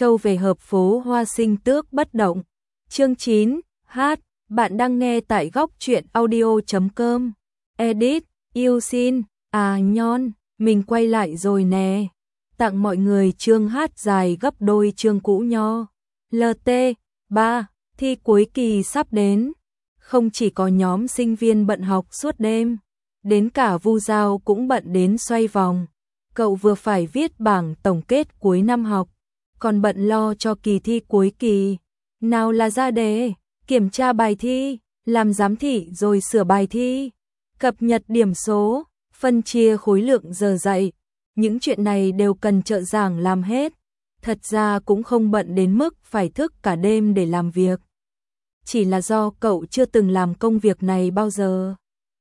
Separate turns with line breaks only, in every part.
Châu về hợp phố Hoa Sinh Tước bất động. Chương 9, hát, bạn đang nghe tại góc truyện audio.com. Edit, yêu xin, nhon, mình quay lại rồi nè. Tặng mọi người chương hát dài gấp đôi chương cũ nho. LT, 3, thi cuối kỳ sắp đến. Không chỉ có nhóm sinh viên bận học suốt đêm, đến cả Vu Giao cũng bận đến xoay vòng. Cậu vừa phải viết bảng tổng kết cuối năm học, còn bận lo cho kỳ thi cuối kỳ. Nào là ra đề, kiểm tra bài thi, làm giám thị rồi sửa bài thi, cập nhật điểm số, phân chia khối lượng giờ dạy. Những chuyện này đều cần trợ giảng làm hết. Thật ra cũng không bận đến mức phải thức cả đêm để làm việc. Chỉ là do cậu chưa từng làm công việc này bao giờ.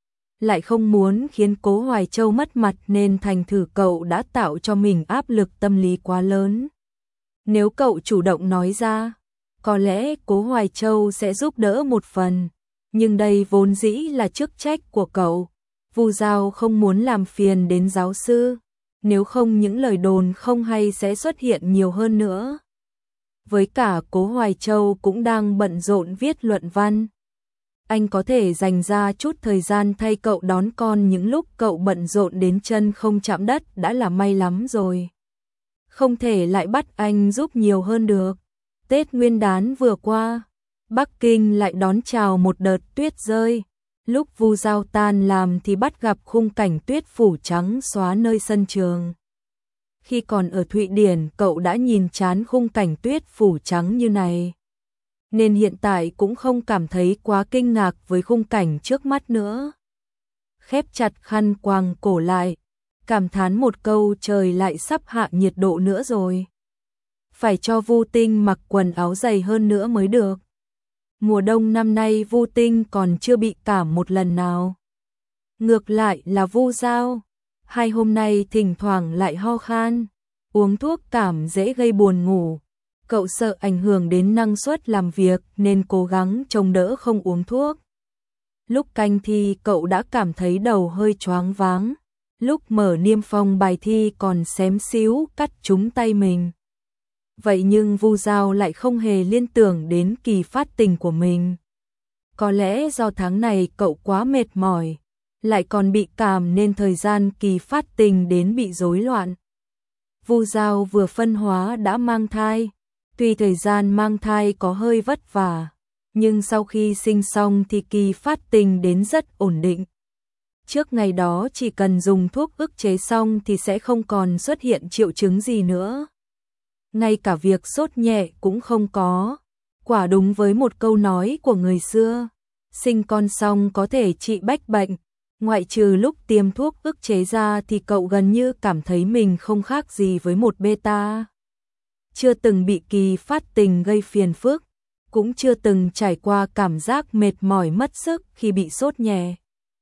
Lại không muốn khiến Cố Hoài Châu mất mặt nên thành thử cậu đã tạo cho mình áp lực tâm lý quá lớn. Nếu cậu chủ động nói ra, có lẽ Cố Hoài Châu sẽ giúp đỡ một phần. Nhưng đây vốn dĩ là chức trách của cậu. Vu Giao không muốn làm phiền đến giáo sư. Nếu không những lời đồn không hay sẽ xuất hiện nhiều hơn nữa. Với cả Cố Hoài Châu cũng đang bận rộn viết luận văn. Anh có thể dành ra chút thời gian thay cậu đón con những lúc cậu bận rộn đến chân không chạm đất đã là may lắm rồi. Không thể lại bắt anh giúp nhiều hơn được. Tết Nguyên đán vừa qua, Bắc Kinh lại đón chào một đợt tuyết rơi. Lúc Vu Giao tan làm thì bắt gặp khung cảnh tuyết phủ trắng xóa nơi sân trường. Khi còn ở Thụy Điển cậu đã nhìn chán khung cảnh tuyết phủ trắng như này. Nên hiện tại cũng không cảm thấy quá kinh ngạc với khung cảnh trước mắt nữa. Khép chặt khăn quàng cổ lại, cảm thán một câu trời lại sắp hạ nhiệt độ nữa rồi. Phải cho Vu Tinh mặc quần áo dày hơn nữa mới được. Mùa đông năm nay Vu Tinh còn chưa bị cảm một lần nào. Ngược lại là Vu Giao, 2 hôm nay thỉnh thoảng lại ho khan, uống thuốc cảm dễ gây buồn ngủ. Cậu sợ ảnh hưởng đến năng suất làm việc nên cố gắng chống đỡ không uống thuốc. Lúc canh thi cậu đã cảm thấy đầu hơi choáng váng. Lúc mở niêm phong bài thi còn xém xíu cắt trúng tay mình. Vậy nhưng Vu Giao lại không hề liên tưởng đến kỳ phát tình của mình. Có lẽ do tháng này cậu quá mệt mỏi, lại còn bị cảm nên thời gian kỳ phát tình đến bị rối loạn. Vu Giao vừa phân hóa đã mang thai. Tuy thời gian mang thai có hơi vất vả, nhưng sau khi sinh xong thì kỳ phát tình đến rất ổn định. Trước ngày đó chỉ cần dùng thuốc ức chế xong thì sẽ không còn xuất hiện triệu chứng gì nữa. Ngay cả việc sốt nhẹ cũng không có. Quả đúng với một câu nói của người xưa, sinh con xong có thể trị bách bệnh. Ngoại trừ lúc tiêm thuốc ức chế ra thì cậu gần như cảm thấy mình không khác gì với một beta. Chưa từng bị kỳ phát tình gây phiền phức, cũng chưa từng trải qua cảm giác mệt mỏi mất sức khi bị sốt nhẹ.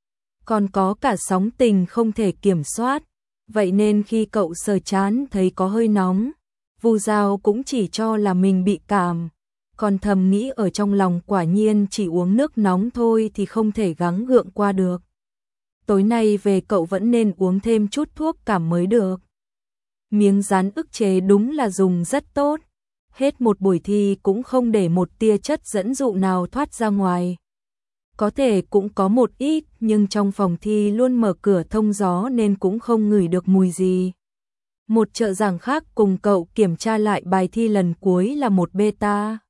Còn có cả sóng tình không thể kiểm soát, vậy nên khi cậu sờ trán thấy có hơi nóng, Vu Giao cũng chỉ cho là mình bị cảm, còn thầm nghĩ ở trong lòng quả nhiên chỉ uống nước nóng thôi thì không thể gắng gượng qua được. Tối nay về cậu vẫn nên uống thêm chút thuốc cảm mới được. Miếng dán ức chế đúng là dùng rất tốt. Hết một buổi thi cũng không để một tia chất dẫn dụ nào thoát ra ngoài. Có thể cũng có một ít, nhưng trong phòng thi luôn mở cửa thông gió nên cũng không ngửi được mùi gì. Một trợ giảng khác cùng cậu kiểm tra lại bài thi lần cuối là một beta,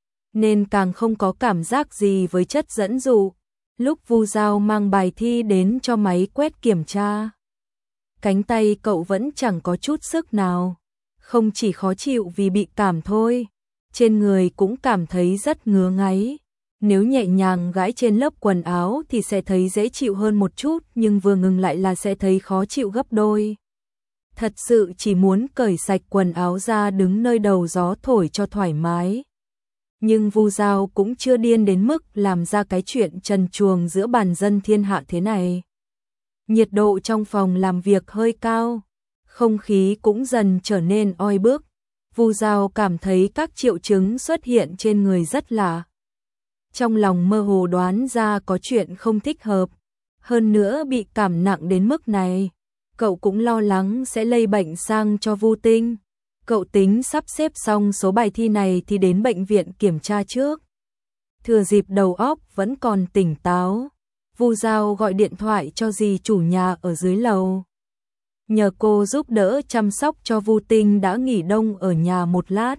nên càng không có cảm giác gì với chất dẫn dụ. Lúc Vu Giao mang bài thi đến cho máy quét kiểm tra, cánh tay cậu vẫn chẳng có chút sức nào. Không chỉ khó chịu vì bị cảm thôi, trên người cũng cảm thấy rất ngứa ngáy. Nếu nhẹ nhàng gãi trên lớp quần áo thì sẽ thấy dễ chịu hơn một chút, nhưng vừa ngừng lại là sẽ thấy khó chịu gấp đôi. Thật sự chỉ muốn cởi sạch quần áo ra đứng nơi đầu gió thổi cho thoải mái. Nhưng Vu Giao cũng chưa điên đến mức làm ra cái chuyện trần truồng giữa bàn dân thiên hạ thế này. Nhiệt độ trong phòng làm việc hơi cao, không khí cũng dần trở nên oi bức. Vu Giao cảm thấy các triệu chứng xuất hiện trên người rất lạ. Trong lòng mơ hồ đoán ra có chuyện không thích hợp. Hơn nữa bị cảm nặng đến mức này, cậu cũng lo lắng sẽ lây bệnh sang cho Vu Tinh. Cậu tính sắp xếp xong số bài thi này thì đến bệnh viện kiểm tra trước. Thừa dịp đầu óc vẫn còn tỉnh táo, Vu Giao gọi điện thoại cho dì chủ nhà ở dưới lầu. Nhờ cô giúp đỡ chăm sóc cho Vu Tinh đã nghỉ đông ở nhà một lát.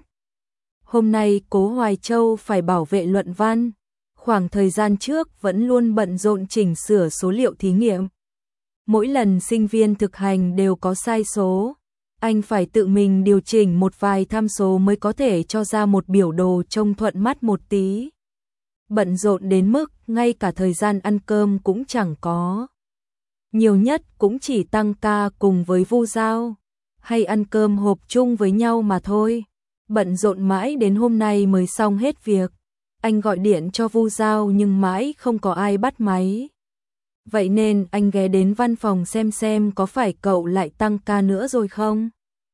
Hôm nay Cố Hoài Châu phải bảo vệ luận văn, khoảng thời gian trước vẫn luôn bận rộn chỉnh sửa số liệu thí nghiệm. Mỗi lần sinh viên thực hành đều có sai số, anh phải tự mình điều chỉnh một vài tham số mới có thể cho ra một biểu đồ trông thuận mắt một tí. Bận rộn đến mức ngay cả thời gian ăn cơm cũng chẳng có. Nhiều nhất cũng chỉ tăng ca cùng với Vu Giao, hay ăn cơm hộp chung với nhau mà thôi. Bận rộn mãi đến hôm nay mới xong hết việc. Anh gọi điện cho Vu Giao nhưng mãi không có ai bắt máy. Vậy nên anh ghé đến văn phòng xem có phải cậu lại tăng ca nữa rồi không.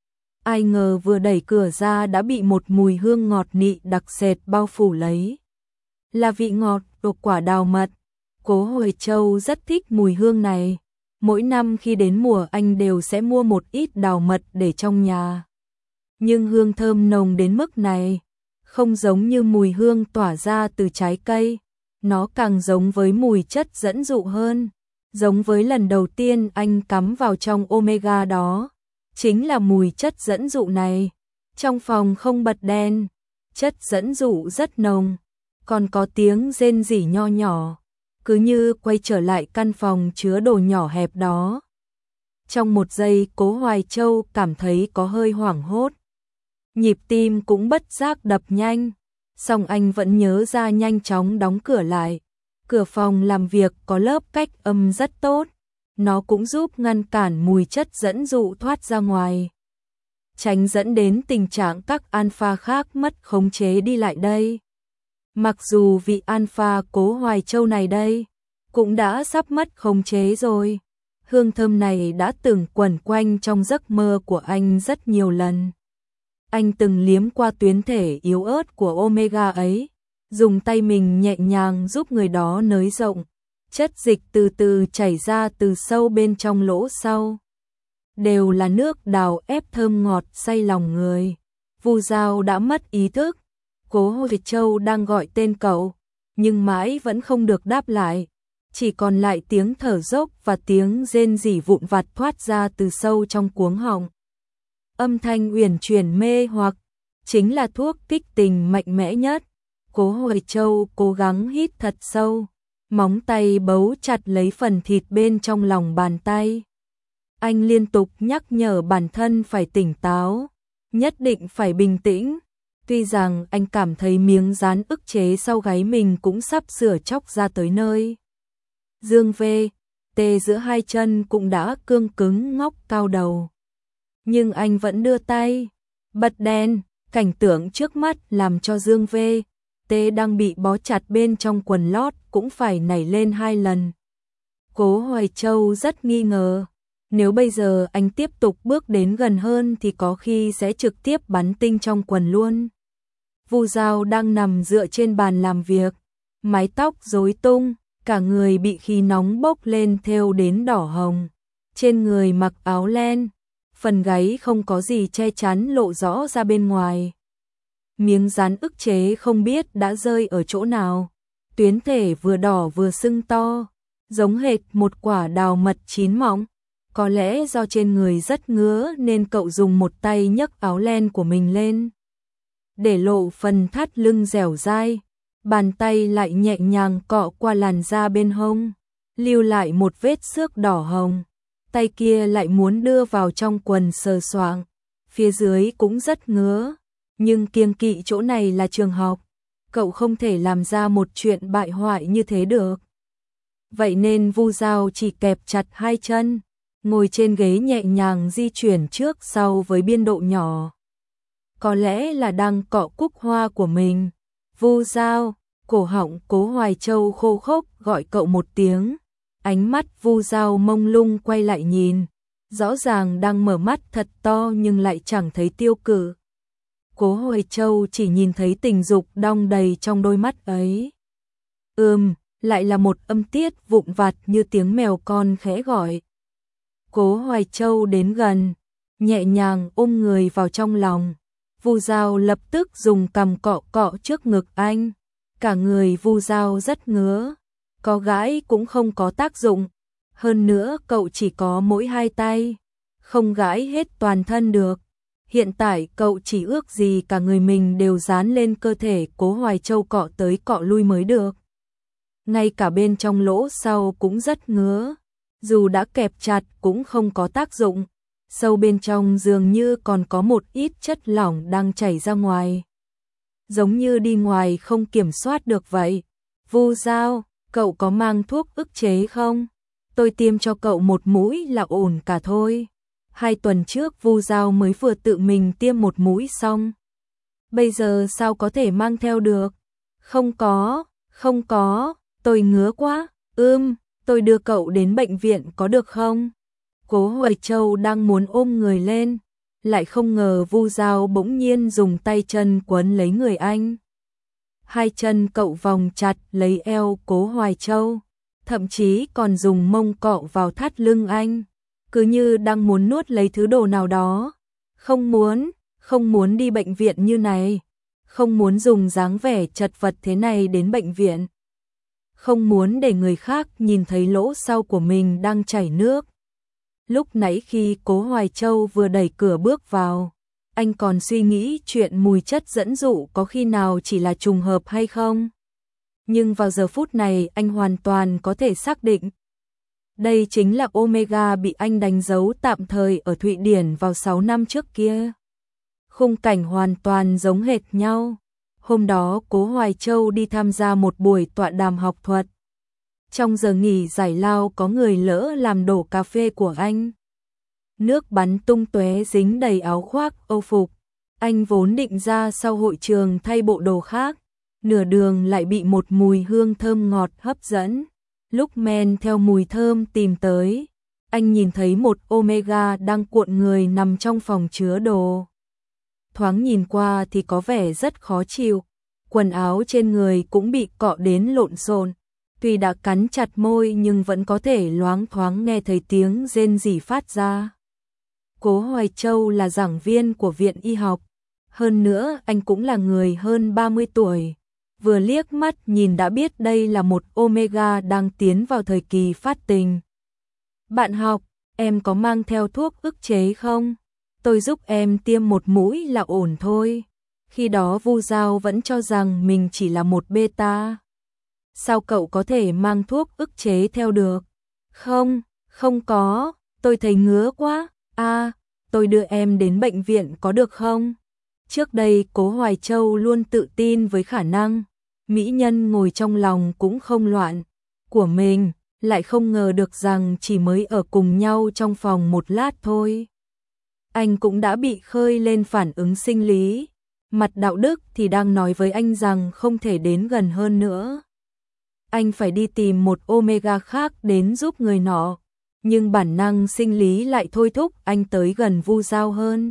Ai ngờ vừa đẩy cửa ra đã bị một mùi hương ngọt nị đặc sệt bao phủ lấy. Là vị ngọt của quả đào mật. Cố Hoài Châu rất thích mùi hương này. Mỗi năm khi đến mùa anh đều sẽ mua một ít đào mật để trong nhà. Nhưng hương thơm nồng đến mức này, không giống như mùi hương tỏa ra từ trái cây, nó càng giống với mùi chất dẫn dụ hơn, giống với lần đầu tiên anh cắm vào trong Omega đó, chính là mùi chất dẫn dụ này. Trong phòng không bật đèn, chất dẫn dụ rất nồng, còn có tiếng rên rỉ nho nhỏ, cứ như quay trở lại căn phòng chứa đồ nhỏ hẹp đó. Trong một giây Cố Hoài Châu cảm thấy có hơi hoảng hốt. Nhịp tim cũng bất giác đập nhanh, song anh vẫn nhớ ra nhanh chóng đóng cửa lại. Cửa phòng làm việc có lớp cách âm rất tốt, nó cũng giúp ngăn cản mùi chất dẫn dụ thoát ra ngoài, tránh dẫn đến tình trạng các alpha khác mất khống chế đi lại đây. Mặc dù vị alpha Cố Hoài Châu này đây cũng đã sắp mất khống chế rồi, hương thơm này đã từng quẩn quanh trong giấc mơ của anh rất nhiều lần. Anh từng liếm qua tuyến thể yếu ớt của Omega ấy, dùng tay mình nhẹ nhàng giúp người đó nới rộng, chất dịch từ từ chảy ra từ sâu bên trong lỗ sau. Đều là nước đào ép thơm ngọt say lòng người. Vu Giao đã mất ý thức. Cố Hoài Châu đang gọi tên cậu, nhưng mãi vẫn không được đáp lại. Chỉ còn lại tiếng thở dốc và tiếng rên rỉ vụn vặt thoát ra từ sâu trong cuống họng. Âm thanh uyển chuyển mê hoặc, chính là thuốc kích tình mạnh mẽ nhất. Cố Hoài Châu cố gắng hít thật sâu, móng tay bấu chặt lấy phần thịt bên trong lòng bàn tay. Anh liên tục nhắc nhở bản thân phải tỉnh táo, nhất định phải bình tĩnh. Tuy rằng anh cảm thấy miếng dán ức chế sau gáy mình cũng sắp sửa chóc ra tới nơi. Dương vê, tê giữa hai chân cũng đã cương cứng ngóc cao đầu. Nhưng anh vẫn đưa tay, bật đèn, cảnh tượng trước mắt làm cho Dương vê, tê đang bị bó chặt bên trong quần lót cũng phải nảy lên 2 lần. Cố Hoài Châu rất nghi ngờ, nếu bây giờ anh tiếp tục bước đến gần hơn thì có khi sẽ trực tiếp bắn tinh trong quần luôn. Vu Giao đang nằm dựa trên bàn làm việc, mái tóc rối tung, cả người bị khí nóng bốc lên thêu đến đỏ hồng. Trên người mặc áo len, phần gáy không có gì che chắn lộ rõ ra bên ngoài. Miếng dán ức chế không biết đã rơi ở chỗ nào, tuyến thể vừa đỏ vừa sưng to, giống hệt một quả đào mật chín mọng. Có lẽ do trên người rất ngứa nên cậu dùng một tay nhấc áo len của mình lên, để lộ phần thắt lưng dẻo dai, bàn tay lại nhẹ nhàng cọ qua làn da bên hông, lưu lại một vết xước đỏ hồng. Tay kia lại muốn đưa vào trong quần sờ soạng, phía dưới cũng rất ngứa, nhưng kiêng kỵ chỗ này là trường học, cậu không thể làm ra một chuyện bại hoại như thế được. Vậy nên Vu Giao chỉ kẹp chặt hai chân, ngồi trên ghế nhẹ nhàng di chuyển trước sau với biên độ nhỏ. Có lẽ là đang cọ cúc hoa của mình. Vu Giao, cổ họng Cố Hoài Châu khô khốc gọi cậu một tiếng. Ánh mắt Vu Giao mông lung quay lại nhìn, rõ ràng đang mở mắt thật to nhưng lại chẳng thấy tiêu cự. Cố Hoài Châu chỉ nhìn thấy tình dục đong đầy trong đôi mắt ấy. Lại là một âm tiết vụn vặt như tiếng mèo con khẽ gọi. Cố Hoài Châu đến gần, nhẹ nhàng ôm người vào trong lòng. Vu Dao lập tức dùng cằm cọ cọ trước ngực anh. Cả người Vu Dao rất ngứa, có gãi cũng không có tác dụng. Hơn nữa cậu chỉ có mỗi 2 tay, không gãi hết toàn thân được. Hiện tại cậu chỉ ước gì cả người mình đều dán lên cơ thể Cố Hoài Châu cọ tới cọ lui mới được. Ngay cả bên trong lỗ sau cũng rất ngứa, dù đã kẹp chặt cũng không có tác dụng. Sâu bên trong dường như còn có một ít chất lỏng đang chảy ra ngoài, giống như đi ngoài không kiểm soát được vậy. Vu Dao, cậu có mang thuốc ức chế không? Tôi tiêm cho cậu một mũi là ổn cả thôi. 2 tuần trước Vu Dao mới vừa tự mình tiêm một mũi xong. Bây giờ sao có thể mang theo được? Không có, tôi ngứa quá. Tôi đưa cậu đến bệnh viện có được không? Cố Hoài Châu đang muốn ôm người lên, lại không ngờ Vu Dao bỗng nhiên dùng tay chân quấn lấy người anh. 2 chân cậu vòng chặt lấy eo Cố Hoài Châu, thậm chí còn dùng mông cọ vào thắt lưng anh, cứ như đang muốn nuốt lấy thứ đồ nào đó. Không muốn đi bệnh viện như này, không muốn dùng dáng vẻ chật vật thế này đến bệnh viện, không muốn để người khác nhìn thấy lỗ sau của mình đang chảy nước. Lúc nãy khi Cố Hoài Châu vừa đẩy cửa bước vào, anh còn suy nghĩ chuyện mùi chất dẫn dụ có khi nào chỉ là trùng hợp hay không. Nhưng vào giờ phút này anh hoàn toàn có thể xác định. Đây chính là Omega bị anh đánh dấu tạm thời ở Thụy Điển vào 6 năm trước kia. Khung cảnh hoàn toàn giống hệt nhau. Hôm đó Cố Hoài Châu đi tham gia một buổi tọa đàm học thuật. Trong giờ nghỉ giải lao có người lỡ làm đổ cà phê của anh. Nước bắn tung tóe dính đầy áo khoác, âu phục. Anh vốn định ra sau hội trường thay bộ đồ khác, nửa đường lại bị một mùi hương thơm ngọt hấp dẫn. Lúc men theo mùi thơm tìm tới, anh nhìn thấy một Omega đang cuộn người nằm trong phòng chứa đồ. Thoáng nhìn qua thì có vẻ rất khó chịu, quần áo trên người cũng bị cọ đến lộn xộn. Tuy đã cắn chặt môi nhưng vẫn có thể loáng thoáng nghe thấy tiếng rên rỉ phát ra. Cố Hoài Châu là giảng viên của viện y học, hơn nữa anh cũng là người hơn 30 tuổi. Vừa liếc mắt nhìn đã biết đây là một Omega đang tiến vào thời kỳ phát tình. Bạn học, em có mang theo thuốc ức chế không? Tôi giúp em tiêm một mũi là ổn thôi. Khi đó Vu Dao vẫn cho rằng mình chỉ là một beta. Sao cậu có thể mang thuốc ức chế theo được? Không có, tôi thấy ngứa quá. Tôi đưa em đến bệnh viện có được không? Trước đây Cố Hoài Châu luôn tự tin với khả năng mỹ nhân ngồi trong lòng cũng không loạn của mình, lại không ngờ được rằng chỉ mới ở cùng nhau trong phòng một lát thôi. Anh cũng đã bị khơi lên phản ứng sinh lý, mặt đạo đức thì đang nói với anh rằng không thể đến gần hơn nữa. Anh phải đi tìm một Omega khác đến giúp người nọ, nhưng bản năng sinh lý lại thôi thúc anh tới gần Vu Dao hơn.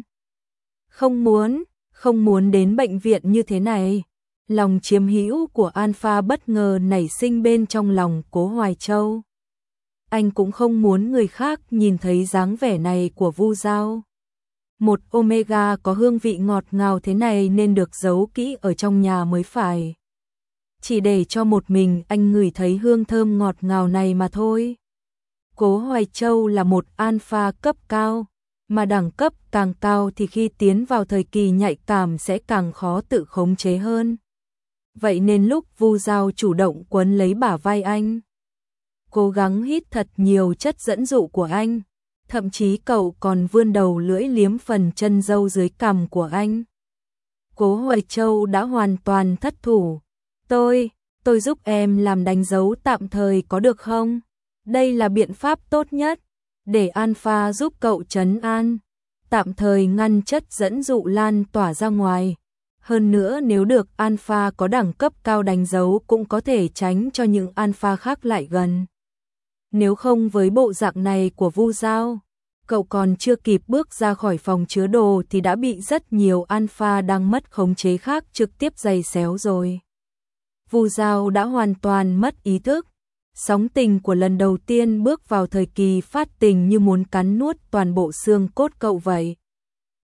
Không muốn đến bệnh viện như thế này. Lòng chiếm hữu của Alpha bất ngờ nảy sinh bên trong lòng Cố Hoài Châu. Anh cũng không muốn người khác nhìn thấy dáng vẻ này của Vu Dao. Một Omega có hương vị ngọt ngào thế này nên được giấu kỹ ở trong nhà mới phải. Chỉ để cho một mình anh ngửi thấy hương thơm ngọt ngào này mà thôi. Cố Hoài Châu là một Alpha cấp cao, mà đẳng cấp càng cao thì khi tiến vào thời kỳ nhạy cảm sẽ càng khó tự khống chế hơn. Vậy nên lúc Vu Dao chủ động quấn lấy bả vai anh, cố gắng hít thật nhiều chất dẫn dụ của anh, thậm chí cậu còn vươn đầu lưỡi liếm phần chân râu dưới cằm của anh. Cố Hoài Châu đã hoàn toàn thất thủ. Tôi giúp em làm đánh dấu tạm thời có được không? Đây là biện pháp tốt nhất, để Alpha giúp cậu trấn an, tạm thời ngăn chất dẫn dụ lan tỏa ra ngoài. Hơn nữa nếu được Alpha có đẳng cấp cao đánh dấu cũng có thể tránh cho những Alpha khác lại gần. Nếu không với bộ dạng này của Vu Dao, cậu còn chưa kịp bước ra khỏi phòng chứa đồ thì đã bị rất nhiều Alpha đang mất khống chế khác trực tiếp giày xéo rồi. Vu Dao đã hoàn toàn mất ý thức. Sóng tình của lần đầu tiên bước vào thời kỳ phát tình như muốn cắn nuốt toàn bộ xương cốt cậu vậy.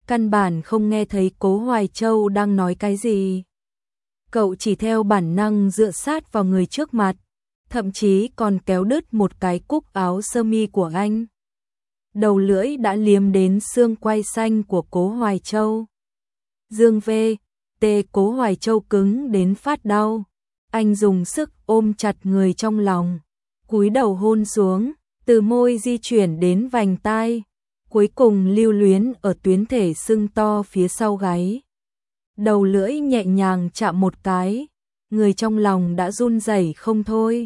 căn bản không nghe thấy Cố Hoài Châu đang nói cái gì. Cậu chỉ theo bản năng dựa sát vào người trước mặt, thậm chí còn kéo đứt một cái cúc áo sơ mi của anh. Đầu lưỡi đã liếm đến xương quai xanh của Cố Hoài Châu. Dương V, T Cố Hoài Châu cứng đến phát đau. Anh dùng sức ôm chặt người trong lòng, cúi đầu hôn xuống, từ môi di chuyển đến vành tai, cuối cùng lưu luyến ở tuyến thể sưng to phía sau gáy. Đầu lưỡi nhẹ nhàng chạm một cái, người trong lòng đã run rẩy không thôi.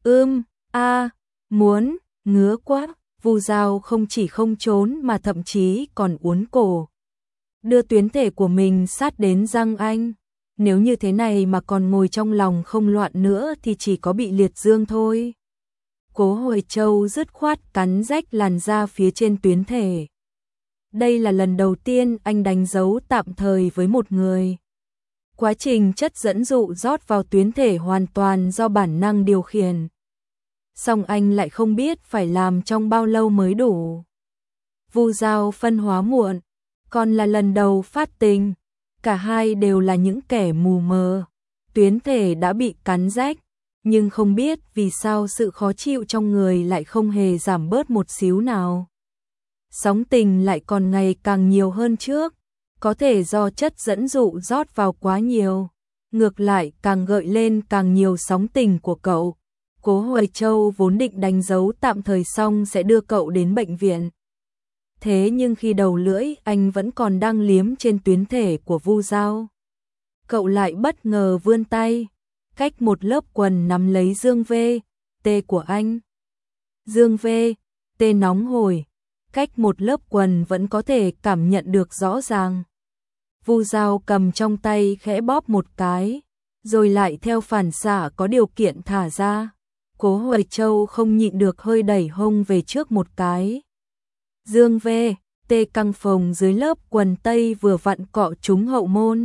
Muốn, ngứa quá. Vu Dao không chỉ không trốn mà thậm chí còn uốn cổ, đưa tuyến thể của mình sát đến răng anh. Nếu như thế này mà còn ngồi trong lòng không loạn nữa thì chỉ có bị liệt dương thôi. Cố Hoài Châu dứt khoát cắn rách làn da phía trên tuyến thể. Đây là lần đầu tiên anh đánh dấu tạm thời với một người. Quá trình chất dẫn dụ rót vào tuyến thể hoàn toàn do bản năng điều khiển. Song anh lại không biết phải làm trong bao lâu mới đủ. Vu Dao phân hóa muộn, còn là lần đầu phát tình, cả hai đều là những kẻ mù mờ. Tuyến thể đã bị cắn rách, nhưng không biết vì sao sự khó chịu trong người lại không hề giảm bớt một xíu nào. Sóng tình lại còn ngày càng nhiều hơn trước, có thể do chất dẫn dụ rót vào quá nhiều, ngược lại càng gợi lên càng nhiều sóng tình của cậu. Cố Hoài Châu vốn định đánh dấu tạm thời xong sẽ đưa cậu đến bệnh viện. Thế nhưng khi đầu lưỡi anh vẫn còn đang liếm trên tuyến thể của Vu Dao, cậu lại bất ngờ vươn tay, cách một lớp quần nắm lấy dương V, T của anh. Dương V, T nóng hổi, cách một lớp quần vẫn có thể cảm nhận được rõ ràng. Vu Dao cầm trong tay khẽ bóp một cái, rồi lại theo phản xạ có điều kiện thả ra. Cố Hoài Châu không nhịn được hơi đẩy hông về trước một cái. Dương V, T căng phồng dưới lớp quần tây vừa vặn cọ trúng hậu môn.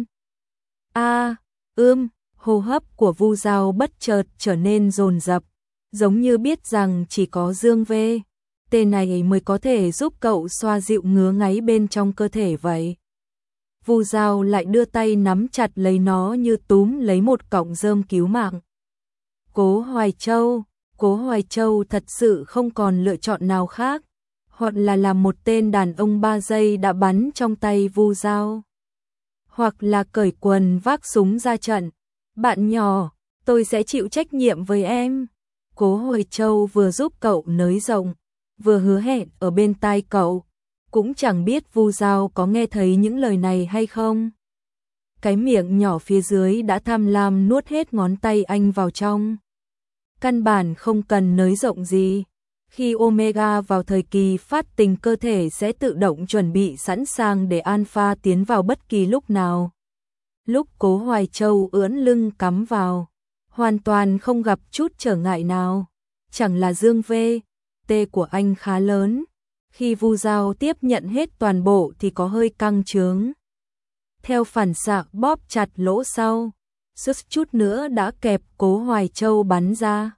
Hô hấp của Vu Dao bất chợt trở nên dồn dập, giống như biết rằng chỉ có Dương V, T này mới có thể giúp cậu xoa dịu ngứa ngáy bên trong cơ thể vậy. Vu Dao lại đưa tay nắm chặt lấy nó như túm lấy một cọng rơm cứu mạng. Cố Hoài Châu thật sự không còn lựa chọn nào khác, hoặc là làm một tên đàn ông 3 giây đã bắn trong tay Vu Dao, hoặc là cởi quần vác súng ra trận. Bạn nhỏ, tôi sẽ chịu trách nhiệm với em. Cố Hoài Châu vừa giúp cậu nới rộng, vừa hứa hẹn ở bên tai cậu, cũng chẳng biết Vu Dao có nghe thấy những lời này hay không. Cái miệng nhỏ phía dưới đã tham lam nuốt hết ngón tay anh vào trong. Căn bản không cần nới rộng gì. Khi Omega vào thời kỳ phát tình, cơ thể sẽ tự động chuẩn bị sẵn sàng để Alpha tiến vào bất kỳ lúc nào. Lúc Cố Hoài Châu ưỡn lưng cắm vào, hoàn toàn không gặp chút trở ngại nào. Chẳng là dương V, T của anh khá lớn. Khi Vu Dao tiếp nhận hết toàn bộ thì có hơi căng trướng. Theo phản xạ bóp chặt lỗ sau, suýt chút nữa đã kẹp Cố Hoài Châu bắn ra.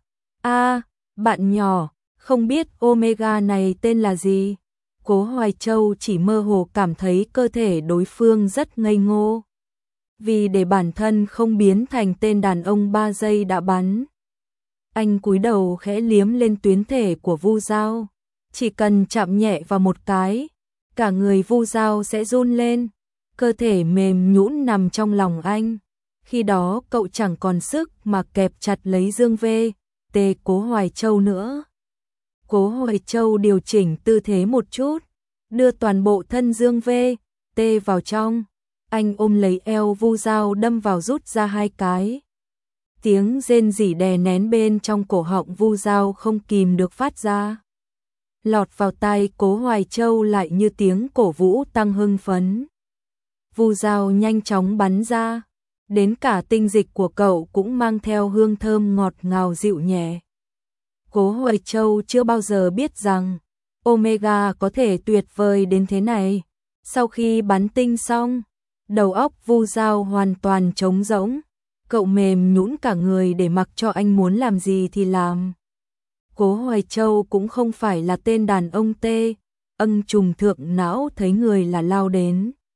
Bạn nhỏ, không biết Omega này tên là gì? Cố Hoài Châu chỉ mơ hồ cảm thấy cơ thể đối phương rất ngây ngô. Vì để bản thân không biến thành tên đàn ông 3 giây đã bắn, anh cúi đầu khẽ liếm lên tuyến thể của Vu Dao. Chỉ cần chạm nhẹ vào một cái, cả người Vu Dao sẽ run lên, cơ thể mềm nhũn nằm trong lòng anh. Khi đó cậu chẳng còn sức mà kẹp chặt lấy dương V, T Cố Hoài Châu nữa. Cố Hoài Châu điều chỉnh tư thế một chút, đưa toàn bộ thân dương V, T vào trong. Anh ôm lấy eo Vu Dao đâm vào rút ra 2 cái. Tiếng rên rỉ đè nén bên trong cổ họng Vu Dao không kìm được phát ra. Lọt vào tai Cố Hoài Châu lại như tiếng cổ vũ tăng hưng phấn. Vu Dao nhanh chóng bắn ra, đến cả tinh dịch của cậu cũng mang theo hương thơm ngọt ngào dịu nhẹ. Cố Hoài Châu chưa bao giờ biết rằng Omega có thể tuyệt vời đến thế này. Sau khi bắn tinh xong, đầu óc Vu Dao hoàn toàn trống rỗng, cậu mềm nhũn cả người để mặc cho anh muốn làm gì thì làm. Cố Hoài Châu cũng không phải là tên đàn ông tê, âng trùng thượng não thấy người là lao đến.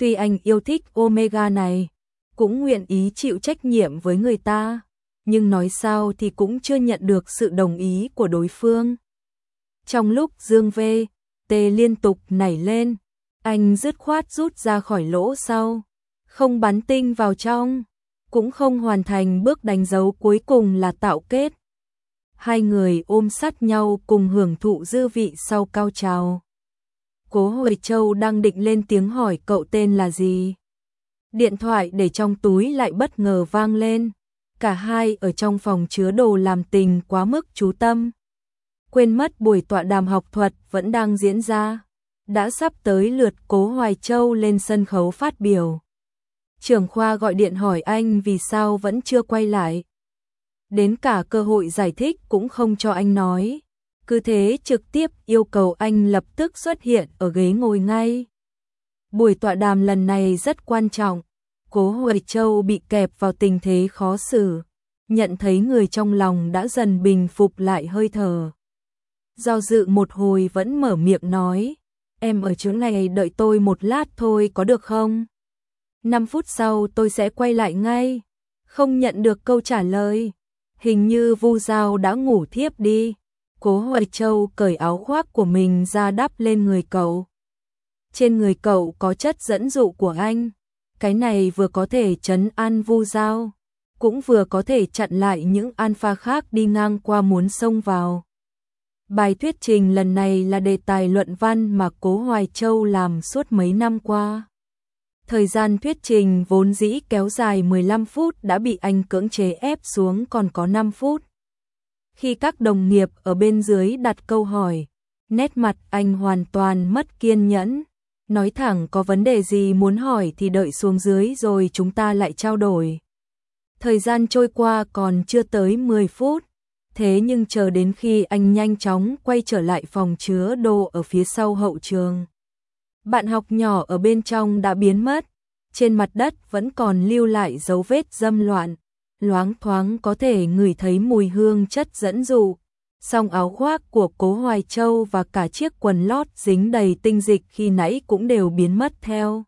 Tuy anh yêu thích Omega này, cũng nguyện ý chịu trách nhiệm với người ta, nhưng nói sao thì cũng chưa nhận được sự đồng ý của đối phương. Trong lúc Dương V, T liên tục nảy lên, anh dứt khoát rút ra khỏi lỗ sau, không bắn tinh vào trong, cũng không hoàn thành bước đánh dấu cuối cùng là tạo kết. Hai người ôm sát nhau cùng hưởng thụ dư vị sau cao trào. Cố Hoài Châu đang định lên tiếng hỏi cậu tên là gì. Điện thoại để trong túi lại bất ngờ vang lên. Cả hai ở trong phòng chứa đồ làm tình quá mức chú tâm. Quên mất buổi tọa đàm học thuật vẫn đang diễn ra. Đã sắp tới lượt Cố Hoài Châu lên sân khấu phát biểu. Trưởng khoa gọi điện hỏi anh vì sao vẫn chưa quay lại. Đến cả cơ hội giải thích cũng không cho anh nói. Cứ thế trực tiếp yêu cầu anh lập tức xuất hiện ở ghế ngồi ngay. Buổi tọa đàm lần này rất quan trọng. Cố Hoài Châu bị kẹp vào tình thế khó xử. Nhận thấy người trong lòng đã dần bình phục lại hơi thở. Do dự một hồi vẫn mở miệng nói. Em ở chỗ này đợi tôi một lát thôi có được không? 5 phút sau tôi sẽ quay lại ngay. Không nhận được câu trả lời. Hình như Vu Giao đã ngủ thiếp đi. Cố Hoài Châu cởi áo khoác của mình ra đắp lên người cậu. Trên người cậu có chất dẫn dụ của anh. Cái này vừa có thể trấn an Vu Giao, cũng vừa có thể chặn lại những alpha khác đi ngang qua muốn xông vào. Bài thuyết trình lần này là đề tài luận văn mà Cố Hoài Châu làm suốt mấy năm qua. Thời gian thuyết trình vốn dĩ kéo dài 15 phút đã bị anh cưỡng chế ép xuống còn có 5 phút. Khi các đồng nghiệp ở bên dưới đặt câu hỏi, nét mặt anh hoàn toàn mất kiên nhẫn. Nói thẳng có vấn đề gì muốn hỏi thì đợi xuống dưới rồi chúng ta lại trao đổi. Thời gian trôi qua còn chưa tới 10 phút. Thế nhưng chờ đến khi anh nhanh chóng quay trở lại phòng chứa đồ ở phía sau hậu trường. Bạn học nhỏ ở bên trong đã biến mất. Trên mặt đất vẫn còn lưu lại dấu vết dâm loạn. Loáng thoáng có thể ngửi thấy mùi hương chất dẫn dụ. Song áo khoác của Cố Hoài Châu và cả chiếc quần lót dính đầy tinh dịch khi nãy cũng đều biến mất theo.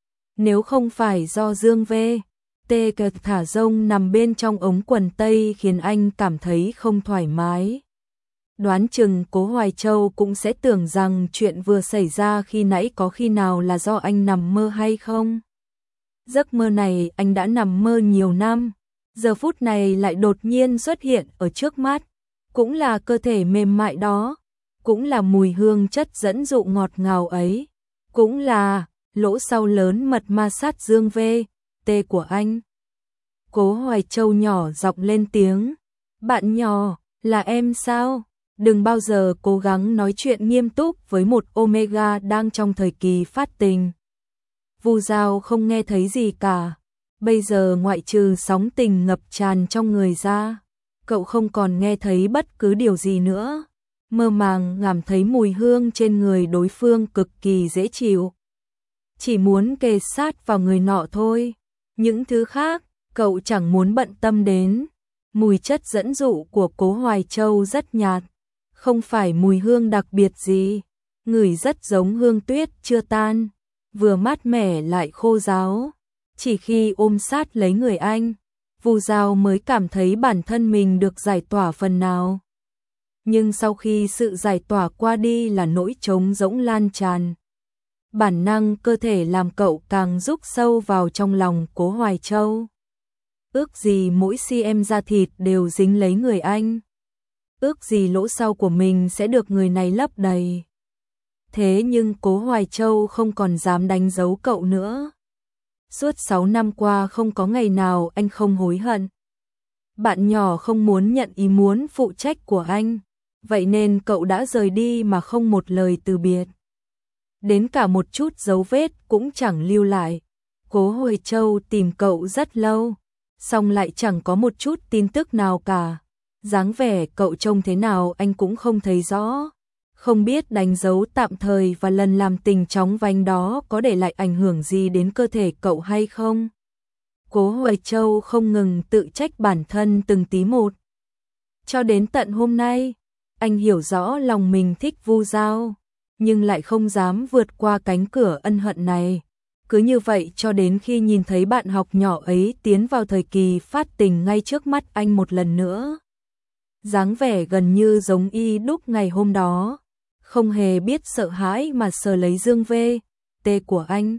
Nếu không phải do Dương V, T thả rông nằm bên trong ống quần tây khiến anh cảm thấy không thoải mái. Đoán chừng Cố Hoài Châu cũng sẽ tưởng rằng chuyện vừa xảy ra khi nãy có khi nào là do anh nằm mơ hay không. Giấc mơ này anh đã nằm mơ nhiều năm, giờ phút này lại đột nhiên xuất hiện ở trước mắt. Cũng là cơ thể mềm mại đó, cũng là mùi hương chất dẫn dụ ngọt ngào ấy, cũng là lỗ sau lớn mật ma sát Dương V, T của anh. Cố Hoài Châu nhỏ giọng lên tiếng, bạn nhỏ, là em sao? Đừng bao giờ cố gắng nói chuyện nghiêm túc với một Omega đang trong thời kỳ phát tình. Vu Giao không nghe thấy gì cả, bây giờ ngoại trừ sóng tình ngập tràn trong người ra. Cậu không còn nghe thấy bất cứ điều gì nữa, mơ màng ngửi thấy mùi hương trên người đối phương cực kỳ dễ chịu. Chỉ muốn kề sát vào người nọ thôi, những thứ khác, cậu chẳng muốn bận tâm đến. Mùi chất dẫn dụ của Cố Hoài Châu rất nhạt, không phải mùi hương đặc biệt gì, ngửi rất giống hương tuyết chưa tan, vừa mát mẻ lại khô ráo. Chỉ khi ôm sát lấy người anh, Vu Giao mới cảm thấy bản thân mình được giải tỏa phần nào. Nhưng sau khi sự giải tỏa qua đi là nỗi trống rỗng lan tràn. Bản năng cơ thể làm cậu càng rúc sâu vào trong lòng Cố Hoài Châu. Ước gì mỗi cm da thịt đều dính lấy người anh. Ước gì lỗ sau của mình sẽ được người này lấp đầy. Thế nhưng Cố Hoài Châu không còn dám đánh dấu cậu nữa. Suốt 6 năm qua không có ngày nào anh không hối hận. Bạn nhỏ không muốn nhận ý muốn phụ trách của anh, vậy nên cậu đã rời đi mà không một lời từ biệt. Đến cả một chút dấu vết cũng chẳng lưu lại. Cố Hoài Châu tìm cậu rất lâu, song lại chẳng có một chút tin tức nào cả. Dáng vẻ cậu trông thế nào anh cũng không thấy rõ. Không biết đánh dấu tạm thời và lần làm tình chóng vánh đó có để lại ảnh hưởng gì đến cơ thể cậu hay không. Cố Hoài Châu không ngừng tự trách bản thân từng tí một. Cho đến tận hôm nay, anh hiểu rõ lòng mình thích Vu Giao, nhưng lại không dám vượt qua cánh cửa ân hận này. Cứ như vậy cho đến khi nhìn thấy bạn học nhỏ ấy tiến vào thời kỳ phát tình ngay trước mắt anh một lần nữa. Dáng vẻ gần như giống y đúc ngày hôm đó, không hề biết sợ hãi mà sờ lấy dương tê của anh.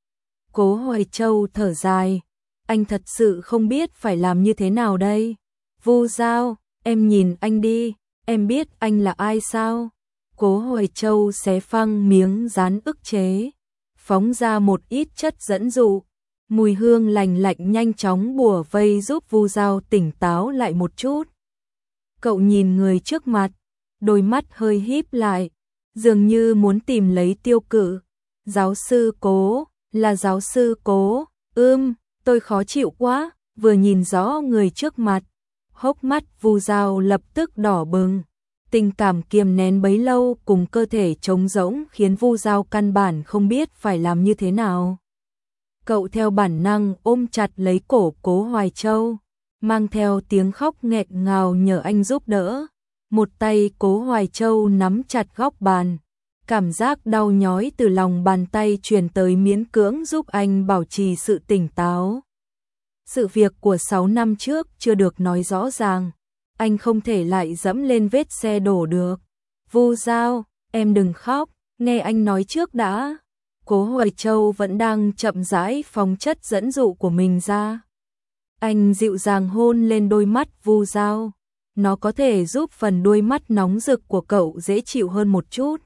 Cố Hoài Châu thở dài, anh thật sự không biết phải làm như thế nào đây. Vu Giao, em nhìn anh đi, em biết anh là ai sao? Cố Hoài Châu xé phăng miếng dán ức chế, phóng ra một ít chất dẫn dụ, mùi hương lành lạnh nhanh chóng bủa vây giúp Vu Giao tỉnh táo lại một chút. Cậu nhìn người trước mặt, đôi mắt hơi híp lại, dường như muốn tìm lấy Tiêu Cự. Giáo sư Cố, là giáo sư Cố, tôi khó chịu quá, vừa nhìn rõ người trước mặt, hốc mắt Vu Giao lập tức đỏ bừng. Tình cảm kiềm nén bấy lâu cùng cơ thể trống rỗng khiến Vu Giao căn bản không biết phải làm như thế nào. Cậu theo bản năng ôm chặt lấy cổ Cố Hoài Châu, mang theo tiếng khóc nghẹn ngào nhờ anh giúp đỡ. Một tay Cố Hoài Châu nắm chặt góc bàn, cảm giác đau nhói từ lòng bàn tay truyền tới miễn cưỡng giúp anh bảo trì sự tỉnh táo. Sự việc của 6 năm trước chưa được nói rõ ràng, anh không thể lại dẫm lên vết xe đổ được. Vu Giao, em đừng khóc, nghe anh nói trước đã. Cố Hoài Châu vẫn đang chậm rãi phóng chất dẫn dụ của mình ra. Anh dịu dàng hôn lên đôi mắt Vu Giao, nó có thể giúp phần đuôi mắt nóng rực của cậu dễ chịu hơn một chút.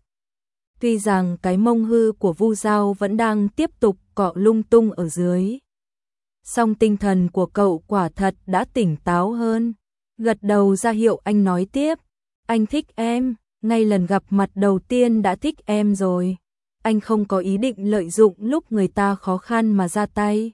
Tuy rằng cái mông hư của Vu Giao vẫn đang tiếp tục cọ lung tung ở dưới, song tinh thần của cậu quả thật đã tỉnh táo hơn. Gật đầu ra hiệu anh nói tiếp, anh thích em, ngay lần gặp mặt đầu tiên đã thích em rồi. Anh không có ý định lợi dụng lúc người ta khó khăn mà ra tay.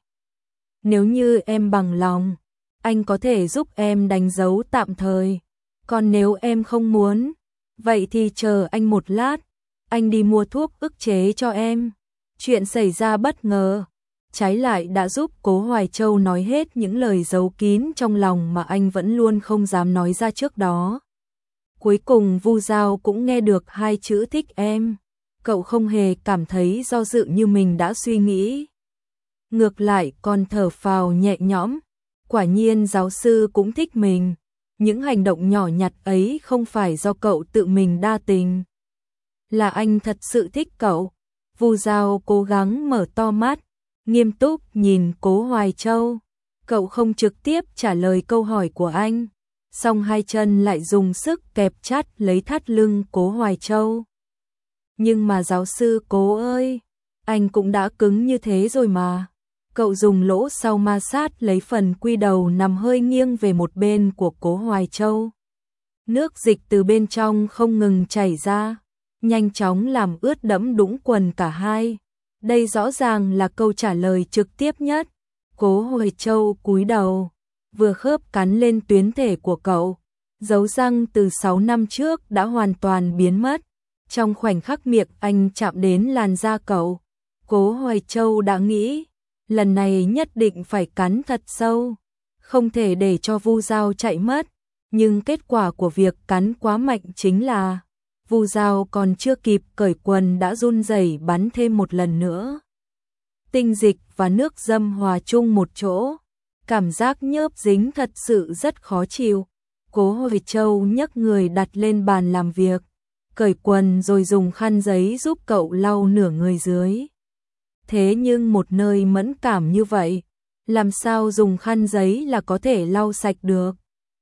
Nếu như em bằng lòng, anh có thể giúp em đánh dấu tạm thời. Còn nếu em không muốn, vậy thì chờ anh một lát, anh đi mua thuốc ức chế cho em. Chuyện xảy ra bất ngờ, trái lại đã giúp Cố Hoài Châu nói hết những lời giấu kín trong lòng mà anh vẫn luôn không dám nói ra trước đó. Cuối cùng Vu Giao cũng nghe được hai chữ thích em. Cậu không hề cảm thấy do dự như mình đã suy nghĩ. Ngược lại còn thở phào nhẹ nhõm. Quả nhiên giáo sư cũng thích mình. Những hành động nhỏ nhặt ấy không phải do cậu tự mình đa tình. Là anh thật sự thích cậu. Vu Giao cố gắng mở to mắt, nghiêm túc nhìn Cố Hoài Châu. Cậu không trực tiếp trả lời câu hỏi của anh, song hai chân lại dùng sức kẹp chặt lấy thắt lưng Cố Hoài Châu. Nhưng mà giáo sư Cố ơi, anh cũng đã cứng như thế rồi mà. Cậu dùng lỗ sau ma sát lấy phần quy đầu nằm hơi nghiêng về một bên của Cố Hoài Châu. Nước dịch từ bên trong không ngừng chảy ra, nhanh chóng làm ướt đẫm đũng quần cả hai. Đây rõ ràng là câu trả lời trực tiếp nhất. Cố Hoài Châu cúi đầu, vừa khớp cắn lên tuyến thể của cậu. Dấu răng từ 6 năm trước đã hoàn toàn biến mất. Trong khoảnh khắc miệng anh chạm đến làn da cậu, Cố Hoài Châu đã nghĩ, lần này nhất định phải cắn thật sâu, không thể để cho Vu Giao chạy mất. Nhưng kết quả của việc cắn quá mạnh chính là Vu Giao còn chưa kịp cởi quần đã run rẩy bắn thêm một lần nữa. Tinh dịch và nước dâm hòa chung một chỗ, cảm giác nhớp dính thật sự rất khó chịu. Cố Hoài Châu nhấc người đặt lên bàn làm việc, cởi quần rồi dùng khăn giấy giúp cậu lau nửa người dưới. Thế nhưng một nơi mẫn cảm như vậy, làm sao dùng khăn giấy là có thể lau sạch được?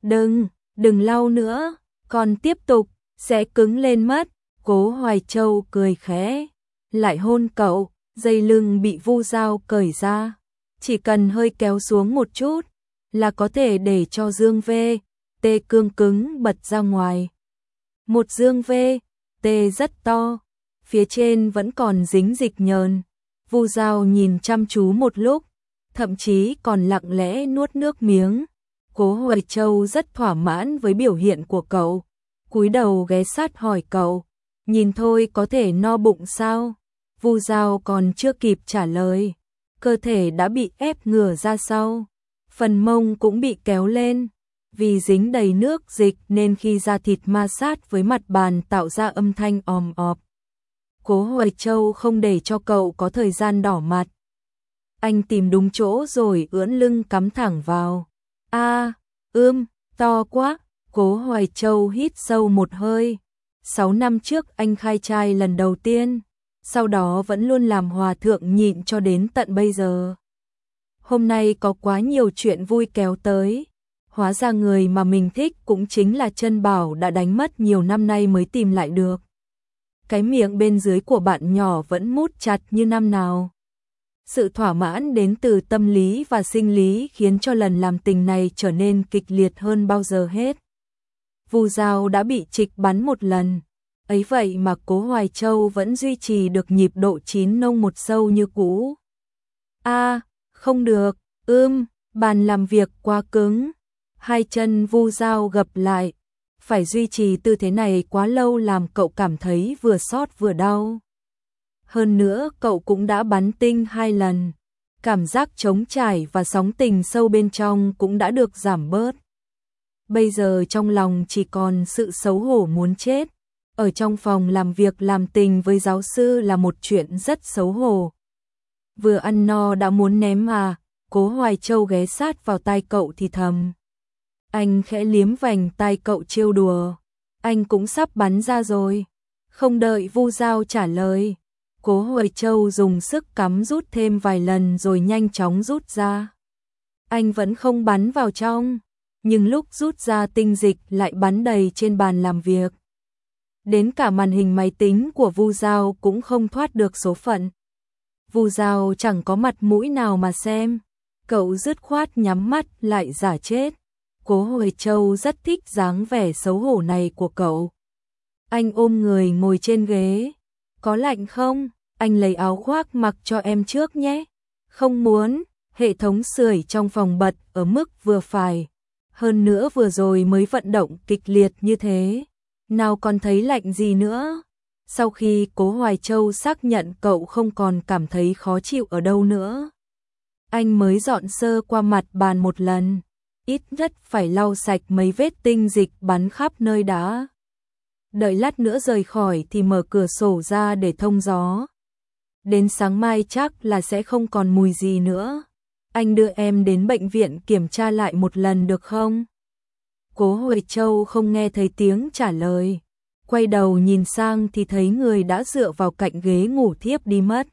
Đừng lau nữa, còn tiếp tục, sẽ cứng lên mất. Cố Hoài Châu cười khẽ, lại hôn cậu, dây lưng bị Vu Giao cởi ra. Chỉ cần hơi kéo xuống một chút, là có thể để cho dương tê cương cứng bật ra ngoài. Một dương tê rất to, phía trên vẫn còn dính dịch nhờn. Vu Giao nhìn chăm chú một lúc, thậm chí còn lặng lẽ nuốt nước miếng. Cố Hoài Châu rất thỏa mãn với biểu hiện của cậu, cúi đầu ghé sát hỏi cậu, nhìn thôi có thể no bụng sao? Vu Giao còn chưa kịp trả lời, cơ thể đã bị ép ngửa ra sau, phần mông cũng bị kéo lên. Vì dính đầy nước dịch nên khi da thịt ma sát với mặt bàn tạo ra âm thanh òm ọp. Cố Hoài Châu không để cho cậu có thời gian đỏ mặt, Anh tìm đúng chỗ rồi ưỡn lưng cắm thẳng vào. To quá, Cố Hoài Châu hít sâu một hơi. 6 năm trước anh khai trai lần đầu tiên, sau đó vẫn luôn làm hòa thượng nhịn cho đến tận bây giờ. Hôm nay có quá nhiều chuyện vui kéo tới. Hóa ra người mà mình thích cũng chính là Trân Bảo đã đánh mất nhiều năm nay mới tìm lại được. Cái miệng bên dưới của bạn nhỏ vẫn mút chặt như năm nào. Sự thỏa mãn đến từ tâm lý và sinh lý khiến cho lần làm tình này trở nên kịch liệt hơn bao giờ hết. Vu Dao đã bị trịch bắn một lần, ấy vậy mà Cố Hoài Châu vẫn duy trì được nhịp độ chín nông một sâu như cũ. Không được, bàn làm việc quá cứng. Hai chân Vu Dao gập lại, phải duy trì tư thế này quá lâu làm cậu cảm thấy vừa xót vừa đau. Hơn nữa cậu cũng đã bắn tinh 2 lần, cảm giác trống trải và sóng tình sâu bên trong cũng đã được giảm bớt. Bây giờ trong lòng chỉ còn sự xấu hổ muốn chết. Ở trong phòng làm việc làm tình với giáo sư là một chuyện rất xấu hổ. Vừa ăn no đã muốn ném Cố Hoài Châu ghé sát vào tai cậu thì thầm. Anh khẽ liếm vành tai cậu trêu đùa. Anh cũng sắp bắn ra rồi. Không đợi Vu Dao trả lời, Cố Hoài Châu dùng sức cắm rút thêm vài lần rồi nhanh chóng rút ra. Anh vẫn không bắn vào trong, nhưng lúc rút ra tinh dịch lại bắn đầy trên bàn làm việc. Đến cả màn hình máy tính của Vu Dao cũng không thoát được số phận. Vu Dao chẳng có mặt mũi nào mà xem, cậu dứt khoát nhắm mắt lại giả chết. Cố Hoài Châu rất thích dáng vẻ xấu hổ này của cậu. Anh ôm người ngồi trên ghế. Có lạnh không? Anh lấy áo khoác mặc cho em trước nhé. Không muốn, hệ thống sưởi trong phòng bật ở mức vừa phải. Hơn nữa vừa rồi mới vận động kịch liệt như thế, nào còn thấy lạnh gì nữa. Sau khi Cố Hoài Châu xác nhận cậu không còn cảm thấy khó chịu ở đâu nữa, anh mới dọn sơ qua mặt bàn một lần, ít nhất phải lau sạch mấy vết tinh dịch bắn khắp nơi đã. Đợi lát nữa rời khỏi thì mở cửa sổ ra để thông gió. Đến sáng mai chắc là sẽ không còn mùi gì nữa. Anh đưa em đến bệnh viện kiểm tra lại một lần được không? Cố Hoài Châu không nghe thấy tiếng trả lời. Quay đầu nhìn sang thì thấy người đã dựa vào cạnh ghế ngủ thiếp đi mất.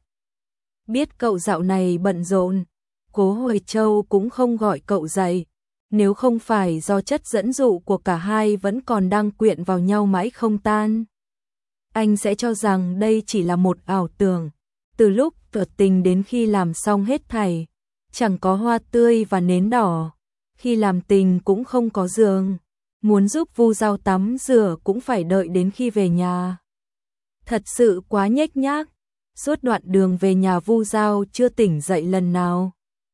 Biết cậu dạo này bận rộn, Cố Hoài Châu cũng không gọi cậu dậy. Nếu không phải do chất dẫn dụ của cả hai vẫn còn đang quyện vào nhau mãi không tan, anh sẽ cho rằng đây chỉ là một ảo tưởng. Từ lúc tỏ tình đến khi làm xong hết thảy, chẳng có hoa tươi và nến đỏ. Khi làm tình cũng không có giường. Muốn giúp Vu Dao tắm rửa cũng phải đợi đến khi về nhà. Thật sự quá nhếch nhác. Suốt đoạn đường về nhà Vu Dao chưa tỉnh dậy lần nào.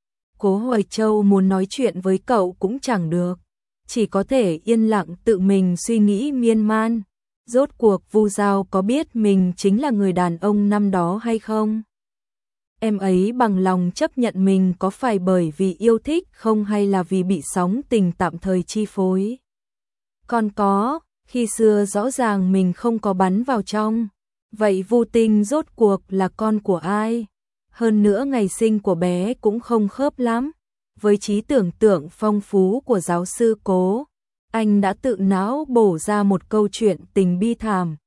Cố Hoài Châu muốn nói chuyện với cậu cũng chẳng được, chỉ có thể yên lặng tự mình suy nghĩ miên man. Rốt cuộc Vu Dao có biết mình chính là người đàn ông năm đó hay không? Em ấy bằng lòng chấp nhận mình có phải bởi vì yêu thích không hay là vì bị sóng tình tạm thời chi phối? Còn có, khi xưa rõ ràng mình không có bắn vào trong, vậy Vu Tinh rốt cuộc là con của ai? Hơn nữa ngày sinh của bé cũng không khớp lắm với trí tưởng tượng phong phú của giáo sư Cố. Anh đã tự não bổ ra một câu chuyện tình bi thảm.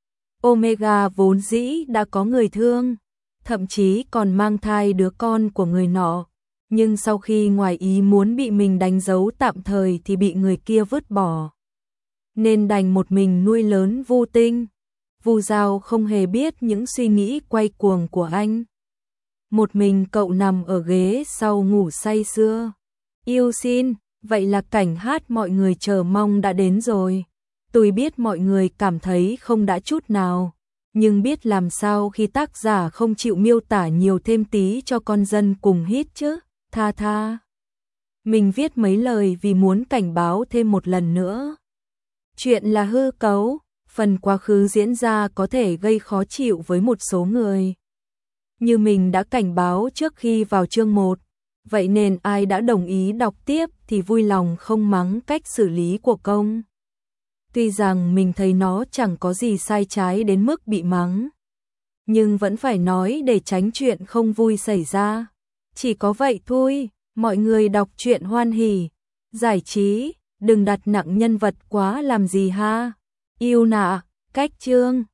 Omega vốn dĩ đã có người thương, thậm chí còn mang thai đứa con của người nọ, nhưng sau khi ngoài ý muốn bị mình đánh dấu tạm thời thì bị người kia vứt bỏ, nên đành một mình nuôi lớn Vu Tinh. Vu Dao không hề biết những suy nghĩ quay cuồng của anh. Một mình cậu nằm ở ghế sau ngủ say sưa. Yêu xin, vậy là cảnh hát mọi người chờ mong đã đến rồi. Tôi biết mọi người cảm thấy không đã chút nào, nhưng biết làm sao khi tác giả không chịu miêu tả nhiều thêm tí cho con dân cùng hít chứ. Tha. Mình viết mấy lời vì muốn cảnh báo thêm một lần nữa. Chuyện là hư cấu, phần quá khứ diễn ra có thể gây khó chịu với một số người. Như mình đã cảnh báo trước khi vào chương 1, vậy nên ai đã đồng ý đọc tiếp thì vui lòng không mắng cách xử lý của công. Tuy rằng mình thấy nó chẳng có gì sai trái đến mức bị mắng, nhưng vẫn phải nói để tránh chuyện không vui xảy ra. Chỉ có vậy thôi, mọi người đọc truyện hoan hỉ, giải trí, đừng đặt nặng nhân vật quá làm gì ha. Yêu nạ, cách chương.